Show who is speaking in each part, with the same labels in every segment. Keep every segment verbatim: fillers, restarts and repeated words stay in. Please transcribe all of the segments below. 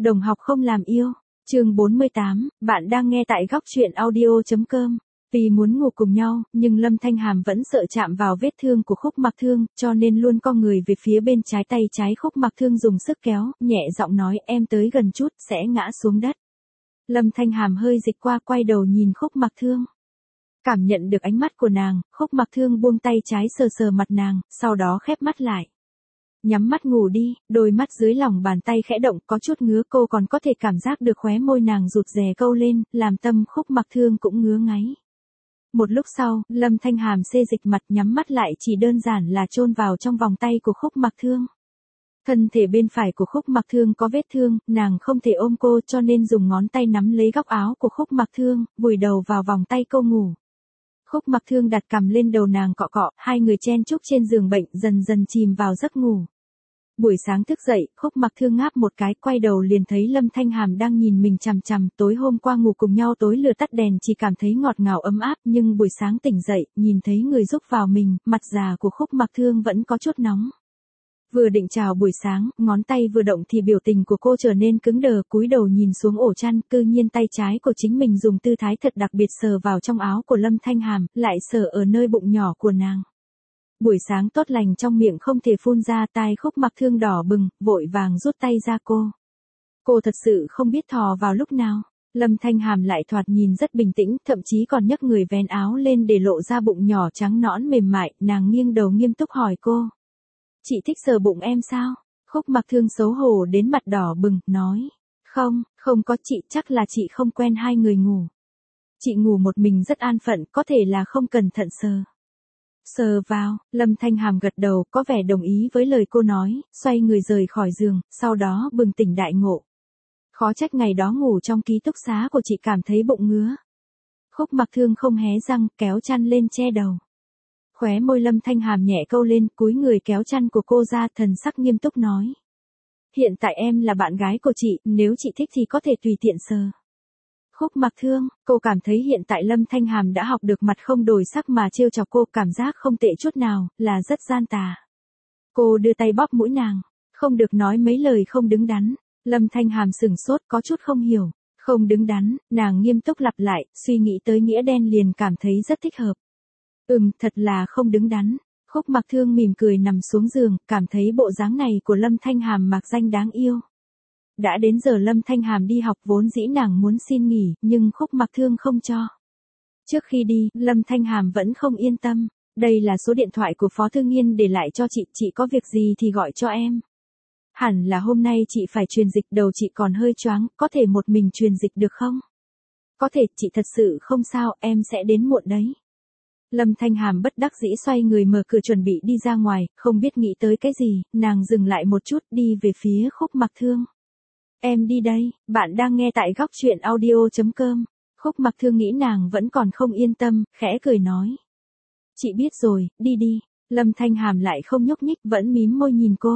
Speaker 1: Đồng học không làm yêu. Chương bốn mươi tám, bạn đang nghe tại góc truyện audio chấm com. Vì muốn ngủ cùng nhau, nhưng Lâm Thanh Hàm vẫn sợ chạm vào vết thương của Khúc Mặc Thương, cho nên luôn co người về phía bên trái, tay trái Khúc Mặc Thương dùng sức kéo, nhẹ giọng nói em tới gần chút, sẽ ngã xuống đất. Lâm Thanh Hàm hơi dịch qua, quay đầu nhìn Khúc Mặc Thương. Cảm nhận được ánh mắt của nàng, Khúc Mặc Thương buông tay trái sờ sờ mặt nàng, sau đó khép mắt lại. Nhắm mắt ngủ đi, đôi mắt dưới lòng bàn tay khẽ động, có chút ngứa, cô còn có thể cảm giác được khóe môi nàng rụt rè câu lên, làm tâm Khúc Mặc Thương cũng ngứa ngáy. Một lúc sau, Lâm Thanh Hàm xê dịch mặt, nhắm mắt lại, chỉ đơn giản là chôn vào trong vòng tay của Khúc Mặc Thương. Thân thể bên phải của Khúc Mặc Thương có vết thương, nàng không thể ôm cô cho nên dùng ngón tay nắm lấy góc áo của Khúc Mặc Thương, vùi đầu vào vòng tay cô ngủ. Khúc Mặc Thương đặt cằm lên đầu nàng cọ cọ, hai người chen chúc trên giường bệnh, dần dần chìm vào giấc ngủ. Buổi sáng thức dậy, Khúc Mặc Thương ngáp một cái, quay đầu liền thấy Lâm Thanh Hàm đang nhìn mình chằm chằm, tối hôm qua ngủ cùng nhau tối lửa tắt đèn chỉ cảm thấy ngọt ngào ấm áp, nhưng buổi sáng tỉnh dậy, nhìn thấy người giúp vào mình, mặt già của Khúc Mặc Thương vẫn có chút nóng. Vừa định chào buổi sáng, ngón tay vừa động thì biểu tình của cô trở nên cứng đờ, cúi đầu nhìn xuống ổ chăn, cư nhiên tay trái của chính mình dùng tư thái thật đặc biệt sờ vào trong áo của Lâm Thanh Hàm, lại sờ ở nơi bụng nhỏ của nàng. Buổi sáng tốt lành trong miệng không thể phun ra, tai Khúc Mặc Thương đỏ bừng, vội vàng rút tay ra cô. Cô thật sự không biết thò vào lúc nào. Lâm Thanh Hàm lại thoạt nhìn rất bình tĩnh, thậm chí còn nhấc người vén áo lên để lộ ra bụng nhỏ trắng nõn mềm mại, nàng nghiêng đầu nghiêm túc hỏi cô. Chị thích sờ bụng em sao? Khúc Mặc Thương xấu hổ đến mặt đỏ bừng, nói. Không, không có chị, chắc là chị không quen hai người ngủ. Chị ngủ một mình rất an phận, có thể là không cẩn thận sờ. Sờ vào, Lâm Thanh Hàm gật đầu, có vẻ đồng ý với lời cô nói, xoay người rời khỏi giường, sau đó bừng tỉnh đại ngộ. Khó trách ngày đó ngủ trong ký túc xá của chị cảm thấy bụng ngứa. Khúc Mặc Thương không hé răng, kéo chăn lên che đầu. Khóe môi Lâm Thanh Hàm nhẹ câu lên, cúi người kéo chăn của cô ra, thần sắc nghiêm túc nói. Hiện tại em là bạn gái của chị, nếu chị thích thì có thể tùy tiện sờ. Khúc Mặc Thương, cô cảm thấy hiện tại Lâm Thanh Hàm đã học được mặt không đổi sắc mà trêu chọc cô, cảm giác không tệ chút nào, là rất gian tà. Cô đưa tay bóp mũi nàng, không được nói mấy lời không đứng đắn. Lâm Thanh Hàm sửng sốt, có chút không hiểu. Không đứng đắn, nàng nghiêm túc lặp lại, suy nghĩ tới nghĩa đen liền cảm thấy rất thích hợp. Ừm, thật là không đứng đắn. Khúc Mặc Thương mỉm cười nằm xuống giường, cảm thấy bộ dáng này của Lâm Thanh Hàm mạc danh đáng yêu. Đã đến giờ Lâm Thanh Hàm đi học, vốn dĩ nàng muốn xin nghỉ, nhưng Khúc Mặc Thương không cho. Trước khi đi, Lâm Thanh Hàm vẫn không yên tâm. Đây là số điện thoại của Phó Thư Nghiên để lại cho chị, chị có việc gì thì gọi cho em. Hẳn là hôm nay chị phải truyền dịch, đầu chị còn hơi choáng, có thể một mình truyền dịch được không? Có thể, chị thật sự không sao, em sẽ đến muộn đấy. Lâm Thanh Hàm bất đắc dĩ xoay người mở cửa chuẩn bị đi ra ngoài, không biết nghĩ tới cái gì, nàng dừng lại một chút, đi về phía Khúc Mặc Thương. Em đi đây, bạn đang nghe tại góc truyện audio chấm com. Khúc Mặc Thương nghĩ nàng vẫn còn không yên tâm, khẽ cười nói. Chị biết rồi, đi đi. Lâm Thanh Hàm lại không nhúc nhích, vẫn mím môi nhìn cô.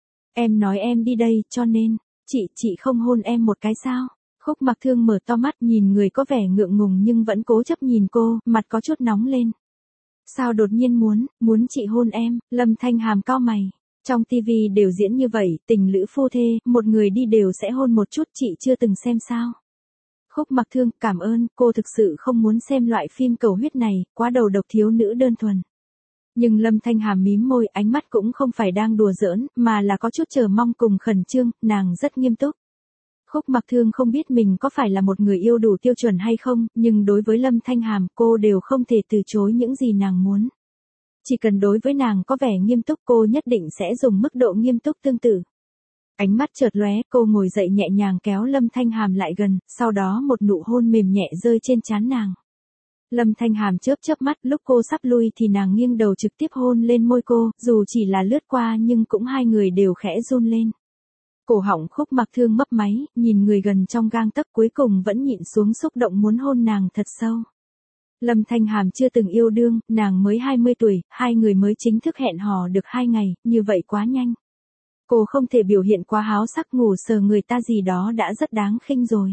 Speaker 1: Em nói em đi đây, cho nên, chị, chị không hôn em một cái sao? Khúc Mặc Thương mở to mắt nhìn người có vẻ ngượng ngùng nhưng vẫn cố chấp nhìn cô, mặt có chút nóng lên. Sao đột nhiên muốn, muốn chị hôn em? Lâm Thanh Hàm cau mày. Trong tivi đều diễn như vậy, tình lữ phu thê, một người đi đều sẽ hôn một chút, chị chưa từng xem sao? Khúc Mặc Thương, cảm ơn, cô thực sự không muốn xem loại phim cầu huyết này, quá đầu độc thiếu nữ đơn thuần. Nhưng Lâm Thanh Hàm mím môi, ánh mắt cũng không phải đang đùa giỡn, mà là có chút chờ mong cùng khẩn trương, nàng rất nghiêm túc. Khúc Mặc Thương không biết mình có phải là một người yêu đủ tiêu chuẩn hay không, nhưng đối với Lâm Thanh Hàm, cô đều không thể từ chối những gì nàng muốn. Chỉ cần đối với nàng có vẻ nghiêm túc, cô nhất định sẽ dùng mức độ nghiêm túc tương tự. Ánh mắt chợt lóe, cô ngồi dậy nhẹ nhàng kéo Lâm Thanh Hàm lại gần, sau đó một nụ hôn mềm nhẹ rơi trên trán nàng. Lâm Thanh Hàm chớp chớp mắt, lúc cô sắp lui thì nàng nghiêng đầu trực tiếp hôn lên môi cô, dù chỉ là lướt qua nhưng cũng hai người đều khẽ run lên. Cổ họng Khúc Mặc Thương mấp máy, nhìn người gần trong gang tấc, cuối cùng vẫn nhịn xuống xúc động muốn hôn nàng thật sâu. Lâm Thanh Hàm chưa từng yêu đương, nàng mới hai mươi tuổi, hai người mới chính thức hẹn hò được hai ngày, như vậy quá nhanh. Cô không thể biểu hiện quá háo sắc, ngủ sờ người ta gì đó đã rất đáng khinh rồi.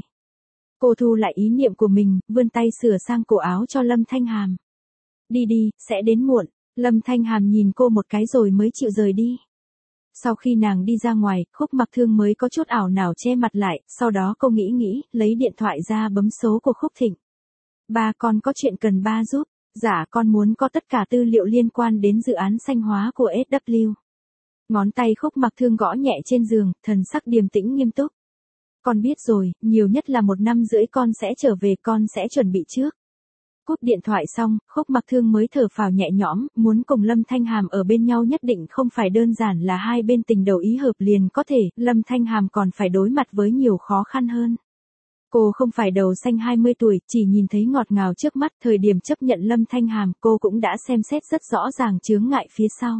Speaker 1: Cô thu lại ý niệm của mình, vươn tay sửa sang cổ áo cho Lâm Thanh Hàm. Đi đi, sẽ đến muộn. Lâm Thanh Hàm nhìn cô một cái rồi mới chịu rời đi. Sau khi nàng đi ra ngoài, Khúc Mặc Thương mới có chút ảo não che mặt lại, sau đó cô nghĩ nghĩ, lấy điện thoại ra bấm số của Khúc Thịnh. Ba, con có chuyện cần ba giúp. Dạ, con muốn có tất cả tư liệu liên quan đến dự án xanh hóa của ét vê kép. Ngón tay Khúc Mặc Thương gõ nhẹ trên giường, thần sắc điềm tĩnh nghiêm túc. Con biết rồi, nhiều nhất là một năm rưỡi con sẽ trở về, con sẽ chuẩn bị trước. Cúp điện thoại xong, Khúc Mặc Thương mới thở phào nhẹ nhõm, muốn cùng Lâm Thanh Hàm ở bên nhau nhất định không phải đơn giản là hai bên tình đầu ý hợp liền có thể, Lâm Thanh Hàm còn phải đối mặt với nhiều khó khăn hơn. Cô không phải đầu xanh hai mươi tuổi, chỉ nhìn thấy ngọt ngào trước mắt, thời điểm chấp nhận Lâm Thanh Hàm, cô cũng đã xem xét rất rõ ràng chướng ngại phía sau.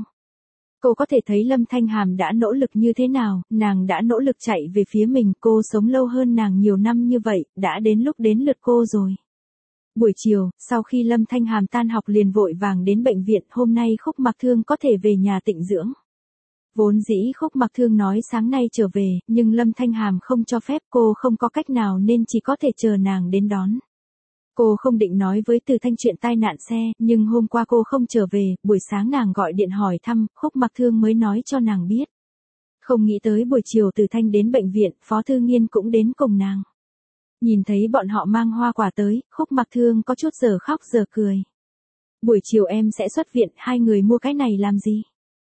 Speaker 1: Cô có thể thấy Lâm Thanh Hàm đã nỗ lực như thế nào, nàng đã nỗ lực chạy về phía mình, cô sống lâu hơn nàng nhiều năm như vậy, đã đến lúc đến lượt cô rồi. Buổi chiều, sau khi Lâm Thanh Hàm tan học liền vội vàng đến bệnh viện, hôm nay Khúc Mặc Thương có thể về nhà tịnh dưỡng. Vốn dĩ Khúc Mặc Thương nói sáng nay trở về, nhưng Lâm Thanh Hàm không cho phép, cô không có cách nào nên chỉ có thể chờ nàng đến đón. Cô không định nói với Từ Thanh chuyện tai nạn xe, nhưng hôm qua cô không trở về, buổi sáng nàng gọi điện hỏi thăm, Khúc Mặc Thương mới nói cho nàng biết. Không nghĩ tới buổi chiều Từ Thanh đến bệnh viện, Phó Thư Nghiên cũng đến cùng nàng. Nhìn thấy bọn họ mang hoa quả tới, Khúc Mặc Thương có chút giờ khóc giờ cười. Buổi chiều em sẽ xuất viện, hai người mua cái này làm gì?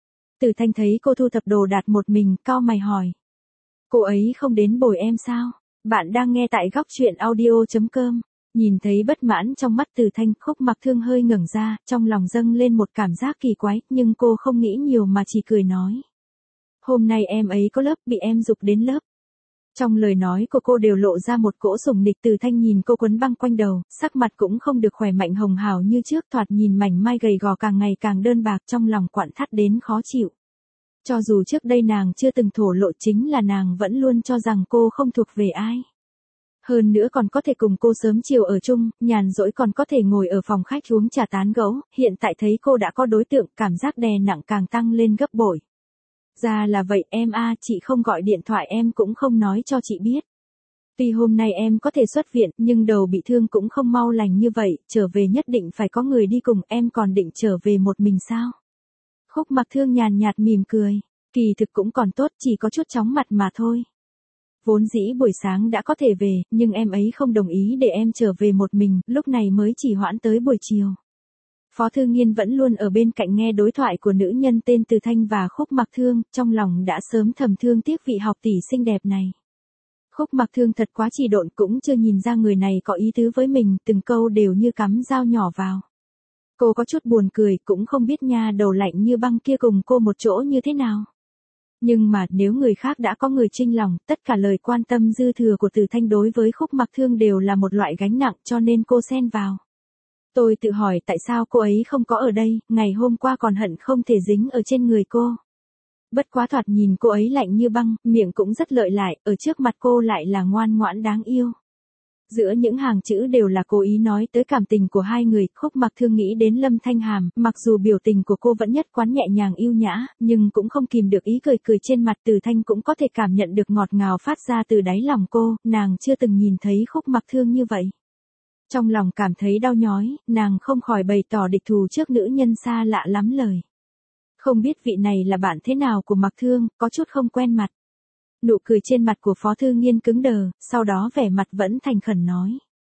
Speaker 1: Từ Thanh thấy cô thu thập đồ đạc một mình, cau mày hỏi. Cô ấy không đến bồi em sao? Bạn đang nghe tại góc truyện audio chấm com. Nhìn thấy bất mãn trong mắt Từ Thanh, Khúc Mặc Thương hơi ngẩng ra, trong lòng dâng lên một cảm giác kỳ quái, nhưng cô không nghĩ nhiều mà chỉ cười nói. Hôm nay em ấy có lớp, bị em giục đến lớp. Trong lời nói của cô đều lộ ra một cỗ sủng nịch. Từ Thanh nhìn cô quấn băng quanh đầu, sắc mặt cũng không được khỏe mạnh hồng hào như trước, thoạt nhìn mảnh mai gầy gò càng ngày càng đơn bạc, trong lòng quặn thắt đến khó chịu. Cho dù trước đây nàng chưa từng thổ lộ, chính là nàng vẫn luôn cho rằng cô không thuộc về ai. Hơn nữa còn có thể cùng cô sớm chiều ở chung, nhàn rỗi còn có thể ngồi ở phòng khách uống trà tán gẫu, hiện tại thấy cô đã có đối tượng, cảm giác đè nặng càng tăng lên gấp bội. Ra là vậy em a, à, chị không gọi điện thoại em cũng không nói cho chị biết. Tuy hôm nay em có thể xuất viện, nhưng đầu bị thương cũng không mau lành như vậy, trở về nhất định phải có người đi cùng, em còn định trở về một mình sao? Khúc Mặc Thương nhàn nhạt mỉm cười, kỳ thực cũng còn tốt, chỉ có chút chóng mặt mà thôi. Vốn dĩ buổi sáng đã có thể về, nhưng em ấy không đồng ý để em trở về một mình, lúc này mới chỉ hoãn tới buổi chiều. Phó Thư Nghiên vẫn luôn ở bên cạnh nghe đối thoại của nữ nhân tên Từ Thanh và Khúc Mặc Thương, trong lòng đã sớm thầm thương tiếc vị học tỷ xinh đẹp này. Khúc Mặc Thương thật quá chỉ độn, cũng chưa nhìn ra người này có ý tứ với mình, từng câu đều như cắm dao nhỏ vào. Cô có chút buồn cười, cũng không biết nha đầu lạnh như băng kia cùng cô một chỗ như thế nào. Nhưng mà nếu người khác đã có người chinh lòng, tất cả lời quan tâm dư thừa của Từ Thanh đối với Khúc Mặc Thương đều là một loại gánh nặng, cho nên cô xen vào. Tôi tự hỏi tại sao cô ấy không có ở đây, ngày hôm qua còn hận không thể dính ở trên người cô. Bất quá thoạt nhìn cô ấy lạnh như băng, miệng cũng rất lợi lại, ở trước mặt cô lại là ngoan ngoãn đáng yêu. Giữa những hàng chữ đều là cố ý nói tới cảm tình của hai người, Khúc Mặc Thương nghĩ đến Lâm Thanh Hàm, mặc dù biểu tình của cô vẫn nhất quán nhẹ nhàng yêu nhã, nhưng cũng không kìm được ý cười cười trên mặt. Từ Thanh cũng có thể cảm nhận được ngọt ngào phát ra từ đáy lòng cô, nàng chưa từng nhìn thấy Khúc Mặc Thương như vậy. Trong lòng cảm thấy đau nhói, nàng không khỏi bày tỏ địch thù trước nữ nhân xa lạ lắm lời. Không biết vị này là bạn thế nào của Mặc Thương, có chút không quen mặt. Nụ cười trên mặt của Phó Thư Nghiên cứng đờ, sau đó vẻ mặt vẫn thành khẩn nói.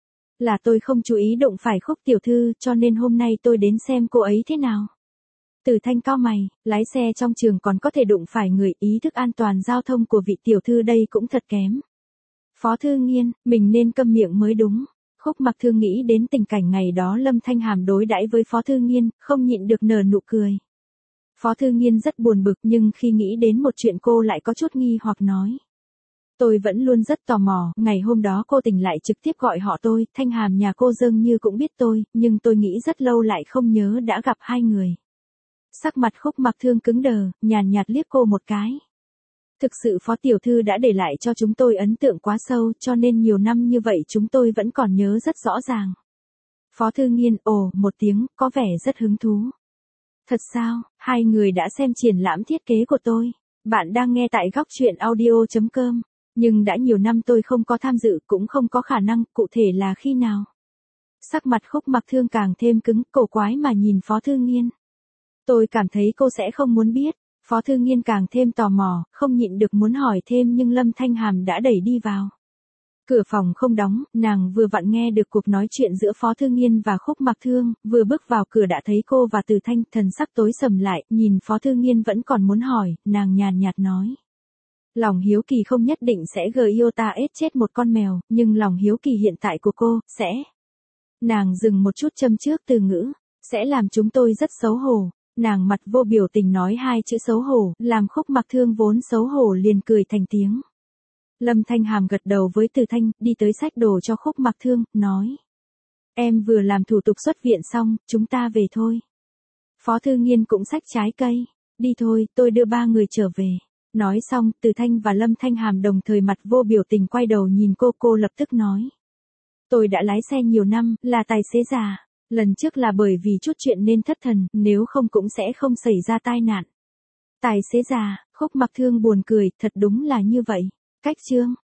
Speaker 1: Là tôi không chú ý đụng phải Khúc tiểu thư, cho nên hôm nay tôi đến xem cô ấy thế nào. Từ Thanh cau mày, lái xe trong trường còn có thể đụng phải người, ý thức an toàn giao thông của vị tiểu thư đây cũng thật kém. Phó Thư Nghiên, mình nên câm miệng mới đúng. Khúc Mặc Thương nghĩ đến tình cảnh ngày đó Lâm Thanh Hàm đối đãi với Phó Thư Nghiên, không nhịn được nở nụ cười. Phó Thư Nghiên rất buồn bực, nhưng khi nghĩ đến một chuyện cô lại có chút nghi hoặc nói. Tôi vẫn luôn rất tò mò, ngày hôm đó cô tỉnh lại trực tiếp gọi họ tôi, Thanh Hàm nhà cô dường như cũng biết tôi, nhưng tôi nghĩ rất lâu lại không nhớ đã gặp hai người. Sắc mặt Khúc Mặc Thương cứng đờ, nhàn nhạt liếc cô một cái. Thực sự Phó tiểu thư đã để lại cho chúng tôi ấn tượng quá sâu, cho nên nhiều năm như vậy chúng tôi vẫn còn nhớ rất rõ ràng. Phó Thư Nghiên ồ một tiếng, có vẻ rất hứng thú. Thật sao, hai người đã xem triển lãm thiết kế của tôi. Bạn đang nghe tại góc truyện audio chấm com. Nhưng đã nhiều năm tôi không có tham dự, cũng không có khả năng, cụ thể là khi nào. Sắc mặt Khúc Mặc Thương càng thêm cứng, cổ quái mà nhìn Phó Thư Nghiên. Tôi cảm thấy cô sẽ không muốn biết. Phó Thư Nghiên càng thêm tò mò, không nhịn được muốn hỏi thêm nhưng Lâm Thanh Hàm đã đẩy đi vào. Cửa phòng không đóng, nàng vừa vặn nghe được cuộc nói chuyện giữa Phó Thư Nghiên và Khúc Mặc Thương, vừa bước vào cửa đã thấy cô và Từ Thanh, thần sắc tối sầm lại, nhìn Phó Thư Nghiên vẫn còn muốn hỏi, nàng nhàn nhạt nói. Lòng hiếu kỳ không nhất định sẽ gờ yêu ta ết chết một con mèo, nhưng lòng hiếu kỳ hiện tại của cô, sẽ. Nàng dừng một chút châm trước từ ngữ, sẽ làm chúng tôi rất xấu hổ. Nàng mặt vô biểu tình nói hai chữ xấu hổ, làm Khúc Mặc Thương vốn xấu hổ liền cười thành tiếng. Lâm Thanh Hàm gật đầu với Từ Thanh, đi tới xách đồ cho Khúc Mặc Thương, nói. Em vừa làm thủ tục xuất viện xong, chúng ta về thôi. Phó Thư Nghiên cũng xách trái cây. Đi thôi, tôi đưa ba người trở về. Nói xong, Từ Thanh và Lâm Thanh Hàm đồng thời mặt vô biểu tình quay đầu nhìn cô, cô lập tức nói. Tôi đã lái xe nhiều năm, là tài xế già. Lần trước là bởi vì chút chuyện nên thất thần, nếu không cũng sẽ không xảy ra tai nạn. Tài xế già, Khúc Mặc Thương buồn cười, thật đúng là như vậy. Cách chương.